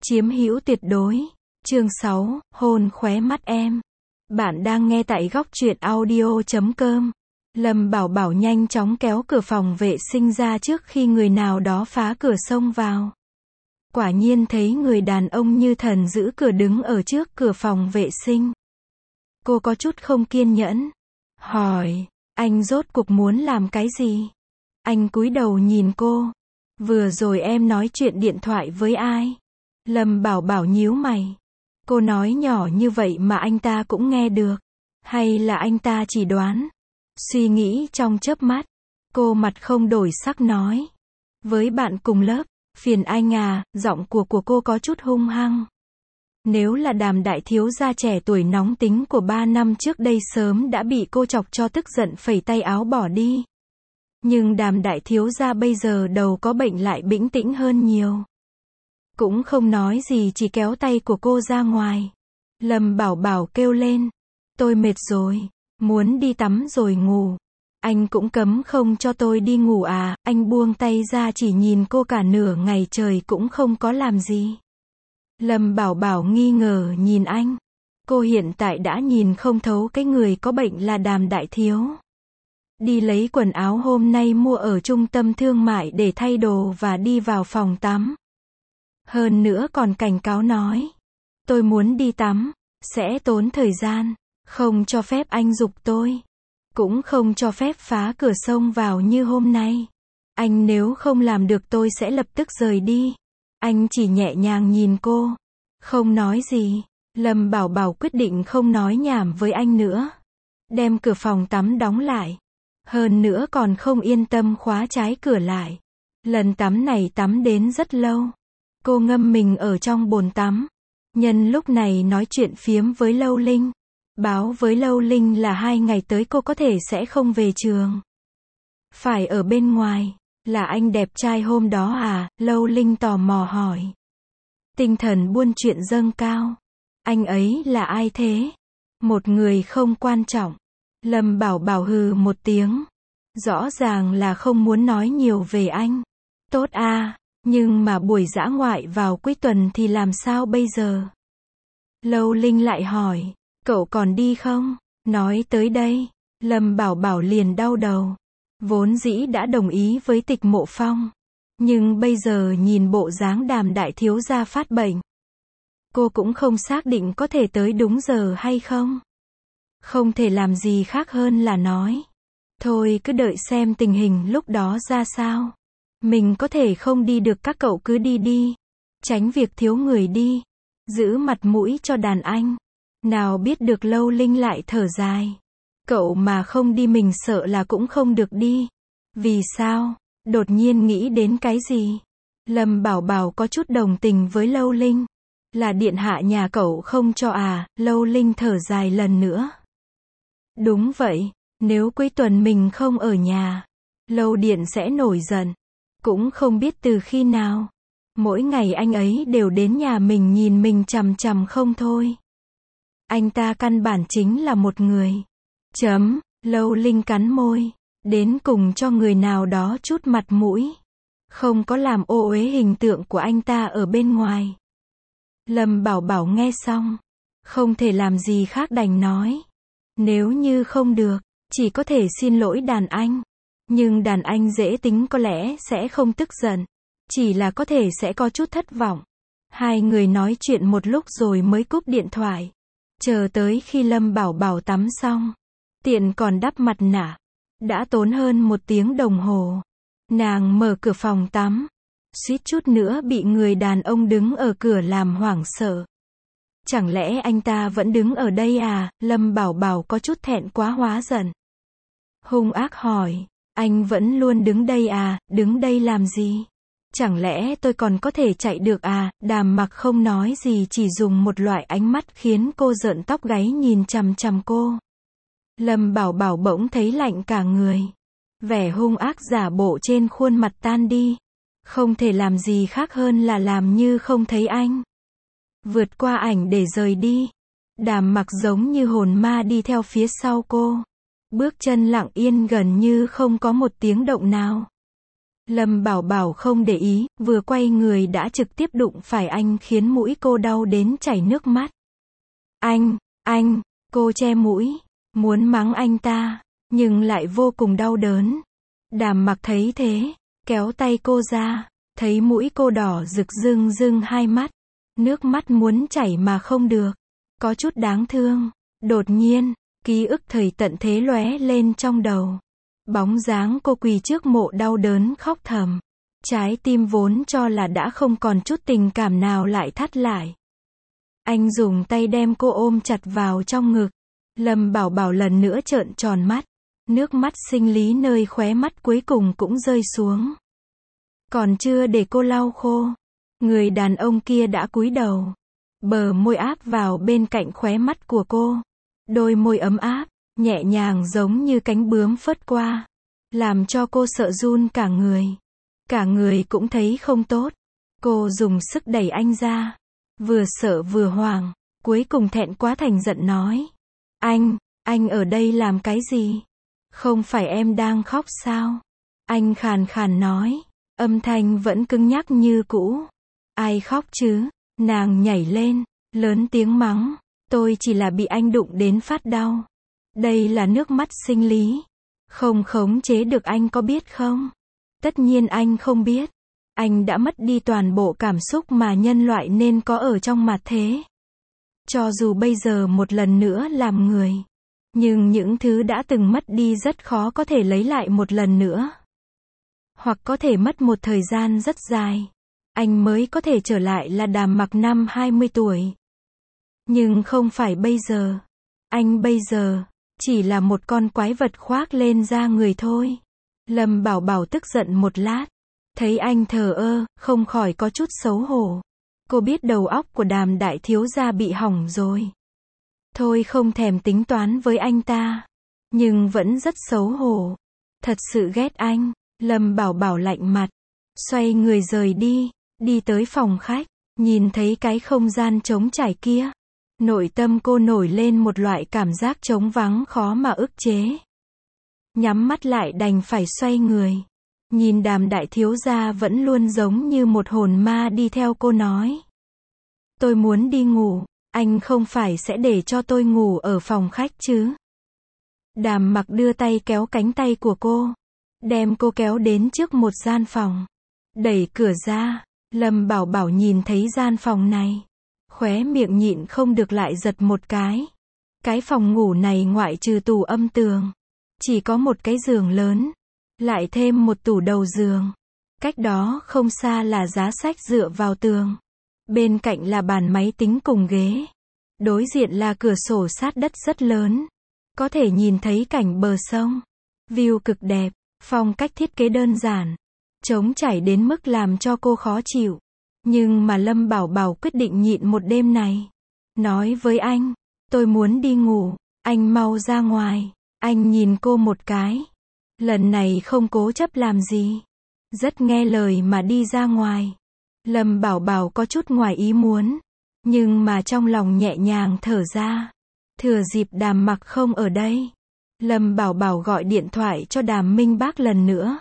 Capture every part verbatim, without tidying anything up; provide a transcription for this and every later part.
Chiếm hữu tuyệt đối. Chương sáu, hôn khóe mắt em. Bạn đang nghe tại góc truyện audio chấm com. Lâm Bảo Bảo nhanh chóng kéo cửa phòng vệ sinh ra trước khi người nào đó phá cửa xông vào. Quả nhiên thấy người đàn ông như thần giữ cửa đứng ở trước cửa phòng vệ sinh. Cô có chút không kiên nhẫn. Hỏi, anh rốt cuộc muốn làm cái gì? Anh cúi đầu nhìn cô. Vừa rồi em nói chuyện điện thoại với ai? Lâm Bảo Bảo nhíu mày. Cô nói nhỏ như vậy mà anh ta cũng nghe được. Hay là anh ta chỉ đoán? Suy nghĩ trong chớp mắt. Cô mặt không đổi sắc nói. Với bạn cùng lớp, phiền anh à, giọng của của cô có chút hung hăng. Nếu là Đàm đại thiếu gia trẻ tuổi nóng tính của ba năm trước đây sớm đã bị cô chọc cho tức giận phẩy tay áo bỏ đi. Nhưng Đàm đại thiếu gia bây giờ đầu có bệnh lại bĩnh tĩnh hơn nhiều. Cũng không nói gì, chỉ kéo tay của cô ra ngoài. Lâm Bảo Bảo kêu lên. Tôi mệt rồi, muốn đi tắm rồi ngủ. Anh cũng cấm không cho tôi đi ngủ à? Anh buông tay ra chỉ nhìn cô cả nửa ngày trời cũng không có làm gì. Lâm Bảo Bảo nghi ngờ nhìn anh. Cô hiện tại đã nhìn không thấu cái người có bệnh là Đàm đại thiếu. Đi lấy quần áo hôm nay mua ở trung tâm thương mại để thay đồ và đi vào phòng tắm. Hơn nữa còn cảnh cáo nói. Tôi muốn đi tắm, sẽ tốn thời gian, không cho phép anh giục tôi. Cũng không cho phép phá cửa xông vào như hôm nay. Anh nếu không làm được tôi sẽ lập tức rời đi. Anh chỉ nhẹ nhàng nhìn cô. Không nói gì. Lâm Bảo Bảo quyết định không nói nhảm với anh nữa. Đem cửa phòng tắm đóng lại. Hơn nữa còn không yên tâm khóa trái cửa lại. Lần tắm này tắm đến rất lâu. Cô ngâm mình ở trong bồn tắm. Nhân lúc này nói chuyện phiếm với Lâu Linh. Báo với Lâu Linh là hai ngày tới cô có thể sẽ không về trường. Phải ở bên ngoài. Là anh đẹp trai hôm đó à? Lâu Linh tò mò hỏi. Tinh thần buôn chuyện dâng cao. Anh ấy là ai thế? Một người không quan trọng. Lâm Bảo Bảo hừ một tiếng. Rõ ràng là không muốn nói nhiều về anh. Tốt à, nhưng mà buổi dã ngoại vào cuối tuần thì làm sao bây giờ? Lâu Linh lại hỏi. Cậu còn đi không? Nói tới đây, Lâm Bảo Bảo liền đau đầu. Vốn dĩ đã đồng ý với Tịch Mộ Phong. Nhưng bây giờ nhìn bộ dáng Đàm đại thiếu gia phát bệnh. Cô cũng không xác định có thể tới đúng giờ hay không. Không thể làm gì khác hơn là nói. Thôi cứ đợi xem tình hình lúc đó ra sao. Mình có thể không đi được, các cậu cứ đi đi. Tránh việc thiếu người đi. Giữ mặt mũi cho đàn anh. Nào biết được Lâu Linh lại thở dài. Cậu mà không đi mình sợ là cũng không được đi. Vì sao? Đột nhiên nghĩ đến cái gì? Lâm Bảo Bảo có chút đồng tình với Lâu Linh. Là điện hạ nhà cậu không cho à? Lâu Linh thở dài lần nữa. Đúng vậy, nếu cuối tuần mình không ở nhà, Lâu điện sẽ nổi giận. Cũng không biết từ khi nào. Mỗi ngày anh ấy đều đến nhà mình nhìn mình chằm chằm không thôi. Anh ta căn bản chính là một người. Chấm, Lâu Linh cắn môi. Đến cùng cho người nào đó chút mặt mũi. Không có làm ô uế hình tượng của anh ta ở bên ngoài. Lâm Bảo Bảo nghe xong. Không thể làm gì khác đành nói. Nếu như không được, chỉ có thể xin lỗi đàn anh. Nhưng đàn anh dễ tính có lẽ sẽ không tức giận. Chỉ là có thể sẽ có chút thất vọng. Hai người nói chuyện một lúc rồi mới cúp điện thoại. Chờ tới khi Lâm Bảo Bảo tắm xong. Tiện còn đắp mặt nạ. Đã tốn hơn một tiếng đồng hồ. Nàng mở cửa phòng tắm. Suýt chút nữa bị người đàn ông đứng ở cửa làm hoảng sợ. Chẳng lẽ anh ta vẫn đứng ở đây à? Lâm Bảo Bảo có chút thẹn quá hóa giận. Hung ác hỏi. Anh vẫn luôn đứng đây à? Đứng đây làm gì? Chẳng lẽ tôi còn có thể chạy được à? Đàm Mặc không nói gì, chỉ dùng một loại ánh mắt khiến cô rợn tóc gáy nhìn chằm chằm cô. Lâm Bảo Bảo bỗng thấy lạnh cả người. Vẻ hung ác giả bộ trên khuôn mặt tan đi. Không thể làm gì khác hơn là làm như không thấy anh. Vượt qua ảnh để rời đi. Đàm Mặc giống như hồn ma đi theo phía sau cô. Bước chân lặng yên gần như không có một tiếng động nào. Lâm Bảo Bảo không để ý, vừa quay người đã trực tiếp đụng phải anh khiến mũi cô đau đến chảy nước mắt. Anh, anh, cô che mũi, muốn mắng anh ta, nhưng lại vô cùng đau đớn. Đàm Mặc thấy thế, kéo tay cô ra, thấy mũi cô đỏ rực rưng rưng hai mắt, nước mắt muốn chảy mà không được, có chút đáng thương. Đột nhiên, ký ức thời tận thế lóe lên trong đầu. Bóng dáng cô quỳ trước mộ đau đớn khóc thầm. Trái tim vốn cho là đã không còn chút tình cảm nào lại thắt lại. Anh dùng tay đem cô ôm chặt vào trong ngực. Lâm Bảo Bảo lần nữa trợn tròn mắt. Nước mắt sinh lý nơi khóe mắt cuối cùng cũng rơi xuống. Còn chưa để cô lau khô, người đàn ông kia đã cúi đầu. Bờ môi áp vào bên cạnh khóe mắt của cô. Đôi môi ấm áp, nhẹ nhàng giống như cánh bướm phất qua. Làm cho cô sợ run cả người. Cả người cũng thấy không tốt. Cô dùng sức đẩy anh ra. Vừa sợ vừa hoảng, cuối cùng thẹn quá thành giận nói. Anh, anh ở đây làm cái gì? Không phải em đang khóc sao? Anh khàn khàn nói. Âm thanh vẫn cứng nhắc như cũ. Ai khóc chứ? Nàng nhảy lên, lớn tiếng mắng. Tôi chỉ là bị anh đụng đến phát đau. Đây là nước mắt sinh lý. Không khống chế được, anh có biết không? Tất nhiên anh không biết. Anh đã mất đi toàn bộ cảm xúc mà nhân loại nên có ở trong mặt thế. Cho dù bây giờ một lần nữa làm người, nhưng những thứ đã từng mất đi rất khó có thể lấy lại một lần nữa. Hoặc có thể mất một thời gian rất dài, anh mới có thể trở lại là Đàm Mặc năm hai mươi tuổi. Nhưng không phải bây giờ. Anh bây giờ chỉ là một con quái vật khoác lên da người thôi. Lâm Bảo Bảo tức giận một lát, thấy anh thờ ơ, không khỏi có chút xấu hổ. Cô biết đầu óc của Đàm đại thiếu gia bị hỏng rồi. Thôi không thèm tính toán với anh ta, nhưng vẫn rất xấu hổ. Thật sự ghét anh. Lâm Bảo Bảo lạnh mặt, xoay người rời đi, đi tới phòng khách, nhìn thấy cái không gian trống trải kia. Nội tâm cô nổi lên một loại cảm giác trống vắng khó mà ức chế. Nhắm mắt lại đành phải xoay người. Nhìn Đàm đại thiếu gia vẫn luôn giống như một hồn ma đi theo cô nói. Tôi muốn đi ngủ, anh không phải sẽ để cho tôi ngủ ở phòng khách chứ? Đàm Mặc đưa tay kéo cánh tay của cô, đem cô kéo đến trước một gian phòng. Đẩy cửa ra, Lâm Bảo Bảo nhìn thấy gian phòng này. Khóe miệng nhịn không được lại giật một cái. Cái phòng ngủ này ngoại trừ tủ âm tường, chỉ có một cái giường lớn, lại thêm một tủ đầu giường. Cách đó không xa là giá sách dựa vào tường. Bên cạnh là bàn máy tính cùng ghế. Đối diện là cửa sổ sát đất rất lớn. Có thể nhìn thấy cảnh bờ sông. View cực đẹp, phong cách thiết kế đơn giản. Trống trải đến mức làm cho cô khó chịu. Nhưng mà Lâm Bảo Bảo quyết định nhịn một đêm này. Nói với anh, tôi muốn đi ngủ, anh mau ra ngoài. Anh nhìn cô một cái. Lần này không cố chấp làm gì. Rất nghe lời mà đi ra ngoài. Lâm Bảo Bảo có chút ngoài ý muốn. Nhưng mà trong lòng nhẹ nhàng thở ra. Thừa dịp Đàm Mặc không ở đây, Lâm Bảo Bảo gọi điện thoại cho Đàm Minh Bác lần nữa.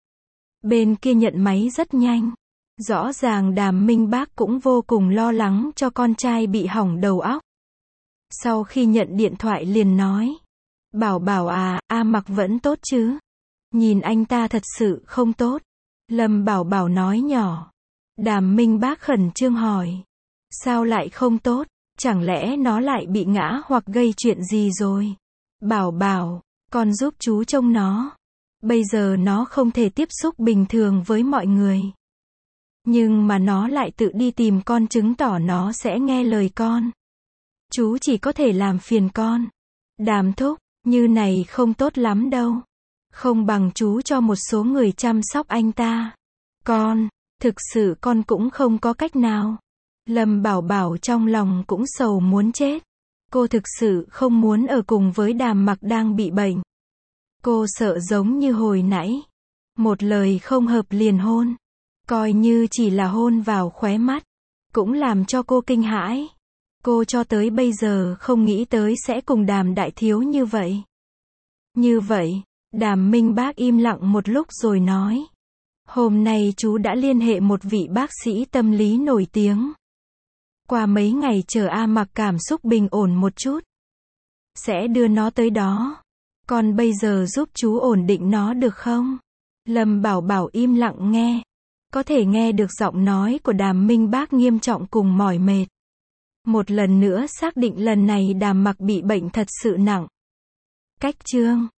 Bên kia nhận máy rất nhanh. Rõ ràng Đàm Minh Bác cũng vô cùng lo lắng cho con trai bị hỏng đầu óc. Sau khi nhận điện thoại liền nói. Bảo Bảo à, A Mặc vẫn tốt chứ? Nhìn anh ta thật sự không tốt. Lâm Bảo Bảo nói nhỏ. Đàm Minh Bác khẩn trương hỏi. Sao lại không tốt? Chẳng lẽ nó lại bị ngã hoặc gây chuyện gì rồi? Bảo Bảo, con giúp chú trông nó. Bây giờ nó không thể tiếp xúc bình thường với mọi người. Nhưng mà nó lại tự đi tìm con, chứng tỏ nó sẽ nghe lời con. Chú chỉ có thể làm phiền con. Đàm thúc, như này không tốt lắm đâu. Không bằng chú cho một số người chăm sóc anh ta. Con, thực sự con cũng không có cách nào. Lâm Bảo Bảo trong lòng cũng sầu muốn chết. Cô thực sự không muốn ở cùng với Đàm Mặc đang bị bệnh. Cô sợ giống như hồi nãy. Một lời không hợp liền hôn. Coi như chỉ là hôn vào khóe mắt. Cũng làm cho cô kinh hãi. Cô cho tới bây giờ không nghĩ tới sẽ cùng Đàm đại thiếu như vậy. Như vậy, Đàm Minh Bác im lặng một lúc rồi nói. Hôm nay chú đã liên hệ một vị bác sĩ tâm lý nổi tiếng. Qua mấy ngày chờ A Mặc cảm xúc bình ổn một chút, sẽ đưa nó tới đó. Còn bây giờ giúp chú ổn định nó được không? Lâm Bảo Bảo im lặng nghe. Có thể nghe được giọng nói của Đàm Minh Bác nghiêm trọng cùng mỏi mệt. Một lần nữa xác định lần này Đàm Mặc bị bệnh thật sự nặng. Cách chương